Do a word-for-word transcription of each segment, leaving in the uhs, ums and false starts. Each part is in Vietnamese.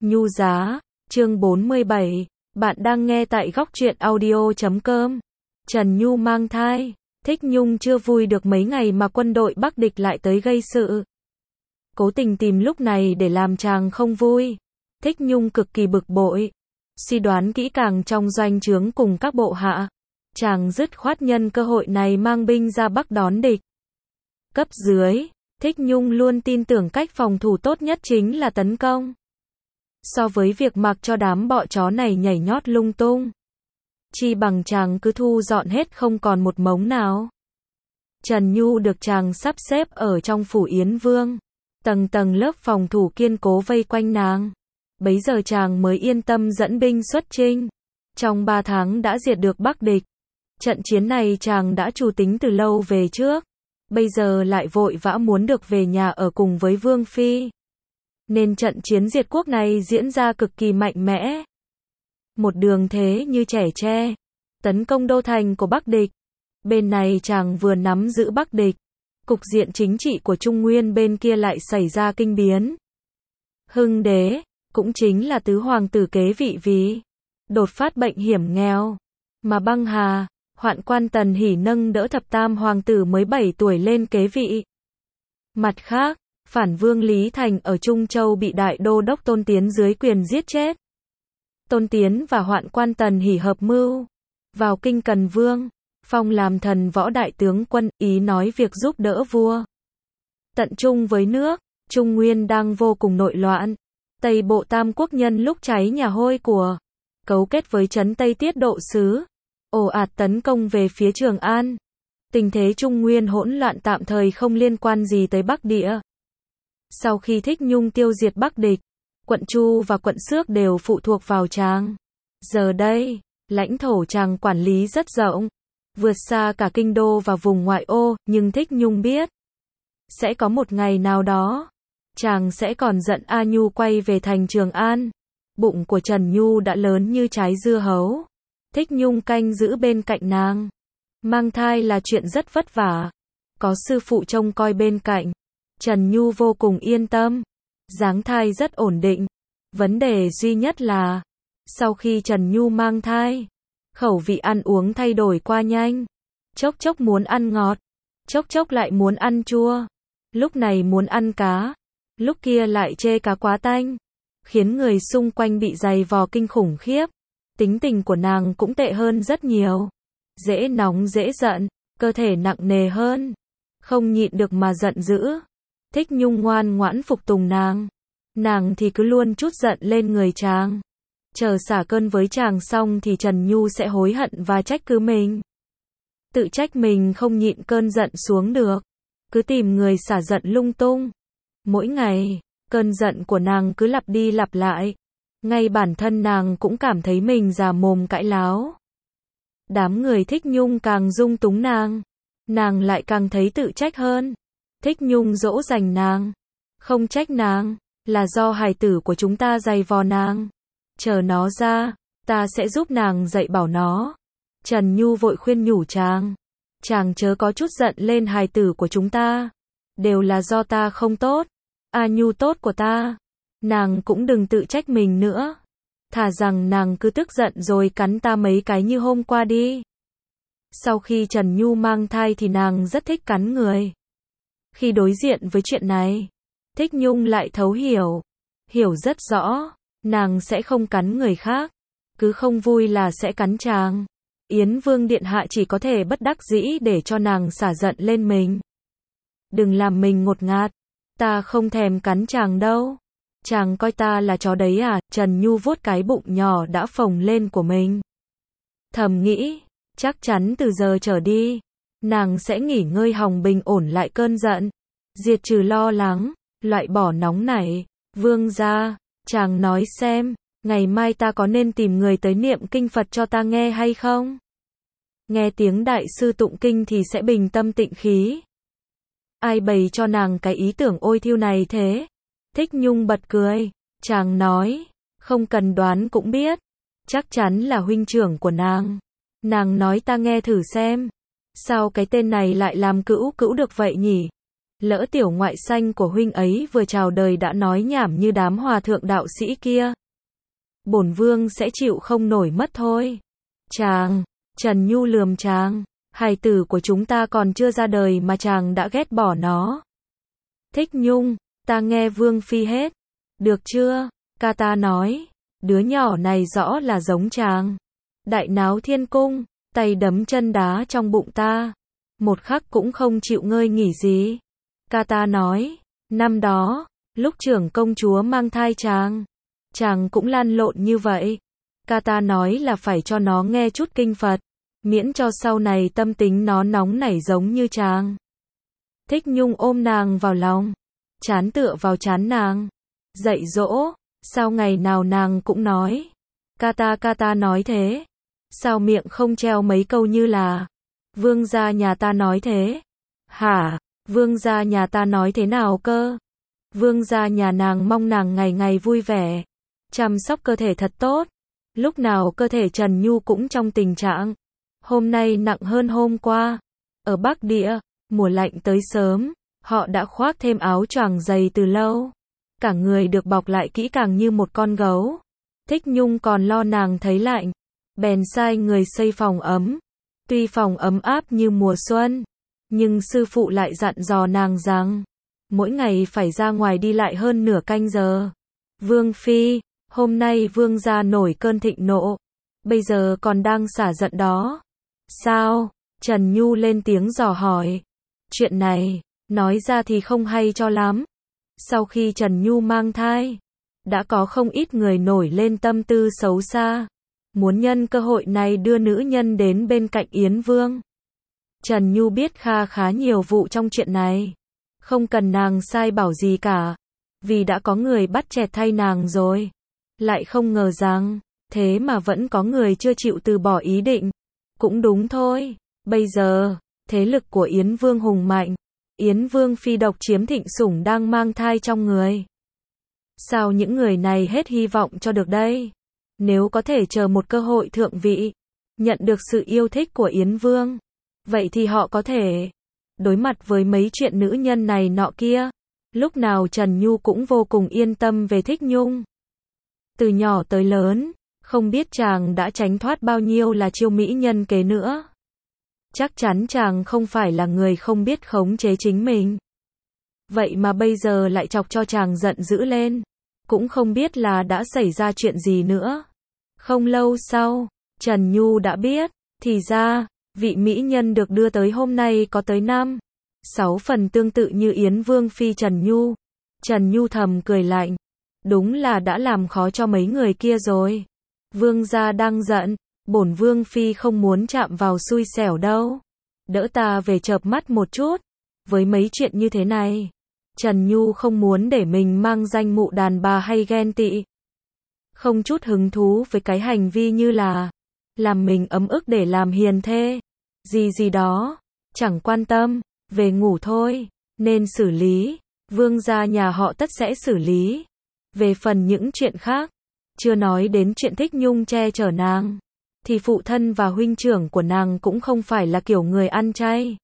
Nhu giá, chương bốn mươi bảy, bạn đang nghe tại góc truyện audio chấm com. Trần Nhu mang thai, Thích Nhung chưa vui được mấy ngày mà quân đội Bắc địch lại tới gây sự. Cố tình tìm lúc này để làm chàng không vui. Thích Nhung cực kỳ bực bội. Suy đoán kỹ càng trong doanh trướng cùng các bộ hạ. Chàng dứt khoát nhân cơ hội này mang binh ra Bắc đón địch. Cấp dưới, Thích Nhung luôn tin tưởng cách phòng thủ tốt nhất chính là tấn công. So với việc mặc cho đám bọ chó này nhảy nhót lung tung, chi bằng chàng cứ thu dọn hết không còn một mống nào. Trần Nhu được chàng sắp xếp ở trong phủ Yến Vương, tầng tầng lớp phòng thủ kiên cố vây quanh nàng. Bấy giờ chàng mới yên tâm dẫn binh xuất chinh. Trong ba tháng đã diệt được Bắc địch. Trận chiến này chàng đã chủ tính từ lâu về trước, bây giờ lại vội vã muốn được về nhà ở cùng với Vương Phi. Nên trận chiến diệt quốc này diễn ra cực kỳ mạnh mẽ. Một đường thế như trẻ tre, tấn công đô thành của Bắc địch. Bên này chàng vừa nắm giữ Bắc địch, cục diện chính trị của Trung Nguyên bên kia lại xảy ra kinh biến. Hưng đế, cũng chính là tứ hoàng tử kế vị vì đột phát bệnh hiểm nghèo, mà băng hà, hoạn quan Tần Hỷ nâng đỡ thập tam hoàng tử mới bảy tuổi lên kế vị. Mặt khác, phản vương Lý Thành ở Trung Châu bị đại đô đốc Tôn Tiến dưới quyền giết chết. Tôn Tiến và hoạn quan Tần Hỷ hợp mưu vào kinh Cần Vương, phong làm thần võ đại tướng quân, ý nói việc giúp đỡ vua. Tận trung với nước, Trung Nguyên đang vô cùng nội loạn. Tây bộ Tam Quốc nhân lúc cháy nhà hôi của, cấu kết với trấn Tây Tiết Độ Sứ, ồ ạt tấn công về phía Trường An. Tình thế Trung Nguyên hỗn loạn tạm thời không liên quan gì tới Bắc địa. Sau khi Thích Nhung tiêu diệt Bắc địch, quận Chu và quận Xước đều phụ thuộc vào chàng. Giờ đây, lãnh thổ chàng quản lý rất rộng, vượt xa cả kinh đô và vùng ngoại ô, nhưng Thích Nhung biết, sẽ có một ngày nào đó, chàng sẽ còn giận A Nhu quay về thành Trường An. Bụng của Trần Nhu đã lớn như trái dưa hấu. Thích Nhung canh giữ bên cạnh nàng. Mang thai là chuyện rất vất vả. Có sư phụ trông coi bên cạnh, Trần Nhu vô cùng yên tâm. Giáng thai rất ổn định. Vấn đề duy nhất là, sau khi Trần Nhu mang thai, khẩu vị ăn uống thay đổi qua nhanh. Chốc chốc muốn ăn ngọt, chốc chốc lại muốn ăn chua. Lúc này muốn ăn cá, lúc kia lại chê cá quá tanh, khiến người xung quanh bị dày vò kinh khủng khiếp. Tính tình của nàng cũng tệ hơn rất nhiều. Dễ nóng dễ giận, cơ thể nặng nề hơn. Không nhịn được mà giận dữ. Thích Nhung ngoan ngoãn phục tùng nàng. Nàng thì cứ luôn trút giận lên người chàng. Chờ xả cơn với chàng xong thì Trần Nhu sẽ hối hận và trách cứ mình. Tự trách mình không nhịn cơn giận xuống được. Cứ tìm người xả giận lung tung. Mỗi ngày, cơn giận của nàng cứ lặp đi lặp lại. Ngay bản thân nàng cũng cảm thấy mình già mồm cãi láo. Đám người Thích Nhung càng dung túng nàng, nàng lại càng thấy tự trách hơn. Thích Nhung dỗ dành nàng, không trách nàng, là do hài tử của chúng ta dày vò nàng. Chờ nó ra, ta sẽ giúp nàng dạy bảo nó. Trần Nhu vội khuyên nhủ chàng, chàng chớ có chút giận lên hài tử của chúng ta. Đều là do ta không tốt, A Nhu tốt của ta. Nàng cũng đừng tự trách mình nữa. Thà rằng nàng cứ tức giận rồi cắn ta mấy cái như hôm qua đi. Sau khi Trần Nhu mang thai thì nàng rất thích cắn người. Khi đối diện với chuyện này, Thích Nhung lại thấu hiểu. Hiểu rất rõ, nàng sẽ không cắn người khác. Cứ không vui là sẽ cắn chàng. Yến Vương điện hạ chỉ có thể bất đắc dĩ để cho nàng xả giận lên mình. Đừng làm mình ngột ngạt. Ta không thèm cắn chàng đâu. Chàng coi ta là chó đấy à? Trần Nhu vuốt cái bụng nhỏ đã phồng lên của mình. Thầm nghĩ, chắc chắn từ giờ trở đi, nàng sẽ nghỉ ngơi hòng bình ổn lại cơn giận, diệt trừ lo lắng, loại bỏ nóng nảy. Vương gia, chàng nói xem, ngày mai ta có nên tìm người tới niệm kinh Phật cho ta nghe hay không? Nghe tiếng đại sư tụng kinh thì sẽ bình tâm tịnh khí. Ai bày cho nàng cái ý tưởng ôi thiêu này thế? Thích Nhung bật cười, chàng nói, không cần đoán cũng biết, chắc chắn là huynh trưởng của nàng. Nàng nói ta nghe thử xem, sao cái tên này lại làm cữu cữu được vậy nhỉ? Lỡ tiểu ngoại xanh của huynh ấy vừa chào đời đã nói nhảm như đám hòa thượng đạo sĩ kia. Bổn vương sẽ chịu không nổi mất thôi. Chàng, Trần Nhu lườm chàng, hài tử của chúng ta còn chưa ra đời mà chàng đã ghét bỏ nó. Thích Nhung, ta nghe vương phi hết. Được chưa? Ca ta nói, đứa nhỏ này rõ là giống chàng. Đại náo thiên cung, tay đấm chân đá trong bụng ta. Một khắc cũng không chịu ngơi nghỉ gì. Ca ta nói, năm đó, lúc trưởng công chúa mang thai chàng, chàng cũng lăn lộn như vậy. Ca ta nói là phải cho nó nghe chút kinh Phật, miễn cho sau này tâm tính nó nóng nảy giống như chàng. Thích Nhung ôm nàng vào lòng, chán tựa vào chán nàng, dạy dỗ, sao ngày nào nàng cũng nói. Ca ta ca ta nói thế, sao miệng không treo mấy câu như là, vương gia nhà ta nói thế. Hả, vương gia nhà ta nói thế nào cơ? Vương gia nhà nàng mong nàng ngày ngày vui vẻ, chăm sóc cơ thể thật tốt. Lúc nào cơ thể Trần Nhu cũng trong tình trạng, hôm nay nặng hơn hôm qua. Ở Bắc Địa, mùa lạnh tới sớm, họ đã khoác thêm áo choàng dày từ lâu. Cả người được bọc lại kỹ càng như một con gấu. Thích Nhung còn lo nàng thấy lạnh, bèn sai người xây phòng ấm. Tuy phòng ấm áp như mùa xuân, nhưng sư phụ lại dặn dò nàng rằng, mỗi ngày phải ra ngoài đi lại hơn nửa canh giờ. Vương phi, hôm nay vương gia nổi cơn thịnh nộ, bây giờ còn đang xả giận đó. Sao? Trần Nhu lên tiếng dò hỏi. Chuyện này, nói ra thì không hay cho lắm. Sau khi Trần Nhu mang thai, đã có không ít người nổi lên tâm tư xấu xa, muốn nhân cơ hội này đưa nữ nhân đến bên cạnh Yến Vương. Trần Nhu biết kha khá nhiều vụ trong chuyện này, không cần nàng sai bảo gì cả, vì đã có người bắt chẹt thay nàng rồi. Lại không ngờ rằng, thế mà vẫn có người chưa chịu từ bỏ ý định. Cũng đúng thôi, bây giờ, thế lực của Yến Vương hùng mạnh, Yến Vương phi độc chiếm thịnh sủng đang mang thai trong người. Sao những người này hết hy vọng cho được đây? Nếu có thể chờ một cơ hội thượng vị, nhận được sự yêu thích của Yến Vương, vậy thì họ có thể đối mặt với mấy chuyện nữ nhân này nọ kia. Lúc nào Trần Nhu cũng vô cùng yên tâm về Thích Nhung. Từ nhỏ tới lớn, không biết chàng đã tránh thoát bao nhiêu là chiêu mỹ nhân kế nữa. Chắc chắn chàng không phải là người không biết khống chế chính mình. Vậy mà bây giờ lại chọc cho chàng giận dữ lên. Cũng không biết là đã xảy ra chuyện gì nữa. Không lâu sau, Trần Nhu đã biết, thì ra, vị mỹ nhân được đưa tới hôm nay có tới năm, sáu phần tương tự như Yến Vương phi Trần Nhu. Trần Nhu thầm cười lạnh. Đúng là đã làm khó cho mấy người kia rồi. Vương gia đang giận, bổn vương phi không muốn chạm vào xui xẻo đâu. Đỡ ta về chợp mắt một chút. Với mấy chuyện như thế này, Trần Nhu không muốn để mình mang danh mụ đàn bà hay ghen tị. Không chút hứng thú với cái hành vi như là làm mình ấm ức để làm hiền thê. Gì gì đó, chẳng quan tâm, về ngủ thôi, nên xử lý. Vương gia nhà họ tất sẽ xử lý. Về phần những chuyện khác, chưa nói đến chuyện Thích Nhung che chở nàng, thì phụ thân và huynh trưởng của nàng cũng không phải là kiểu người ăn chay.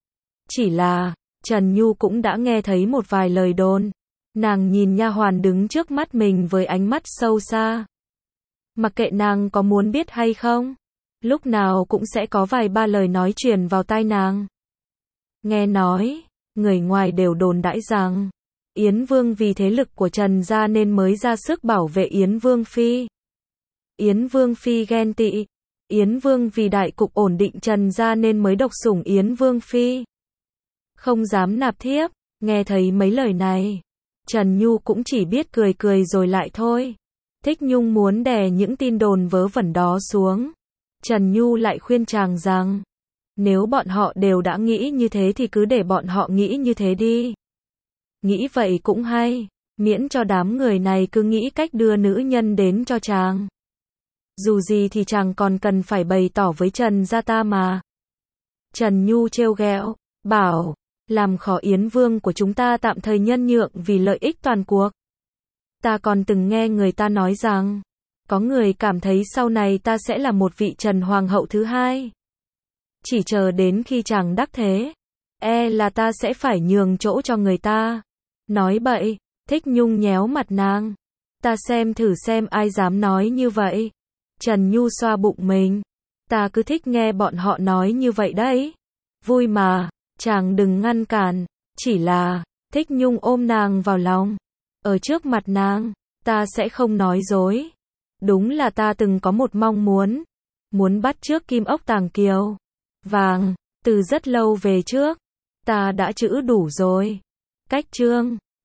Chỉ là, Trần Nhu cũng đã nghe thấy một vài lời đồn. Nàng nhìn nha hoàn đứng trước mắt mình với ánh mắt sâu xa. Mặc kệ nàng có muốn biết hay không, lúc nào cũng sẽ có vài ba lời nói truyền vào tai nàng. Nghe nói, người ngoài đều đồn đãi rằng Yến Vương vì thế lực của Trần gia nên mới ra sức bảo vệ Yến Vương phi. Yến Vương phi ghen tị. Yến Vương vì đại cục ổn định Trần gia nên mới độc sủng Yến Vương phi. Không dám nạp thiếp. Nghe thấy mấy lời này, Trần Nhu cũng chỉ biết cười cười rồi lại thôi. Thích Nhung muốn đè những tin đồn vớ vẩn đó xuống. Trần Nhu lại khuyên chàng rằng, nếu bọn họ đều đã nghĩ như thế thì cứ để bọn họ nghĩ như thế đi. Nghĩ vậy cũng hay, miễn cho đám người này cứ nghĩ cách đưa nữ nhân đến cho chàng. Dù gì thì chàng còn cần phải bày tỏ với Trần gia ta mà. Trần Nhu trêu ghẹo, bảo, làm khó Yến Vương của chúng ta tạm thời nhân nhượng vì lợi ích toàn cuộc. Ta còn từng nghe người ta nói rằng, có người cảm thấy sau này ta sẽ là một vị Trần Hoàng hậu thứ hai. Chỉ chờ đến khi chàng đắc thế, E là ta sẽ phải nhường chỗ cho người ta. Nói bậy, Thích Nhung nhéo mặt nàng. Ta xem thử xem ai dám nói như vậy. Trần Nhu xoa bụng mình. Ta cứ thích nghe bọn họ nói như vậy đấy. Vui mà, chàng đừng ngăn cản. Chỉ là, Thích Nhung ôm nàng vào lòng. Ở trước mặt nàng, ta sẽ không nói dối. Đúng là ta từng có một mong muốn. Muốn bắt chước kim ốc tàng kiều. Vàng, từ rất lâu về trước. Ta đã trữ đủ rồi. Cách chương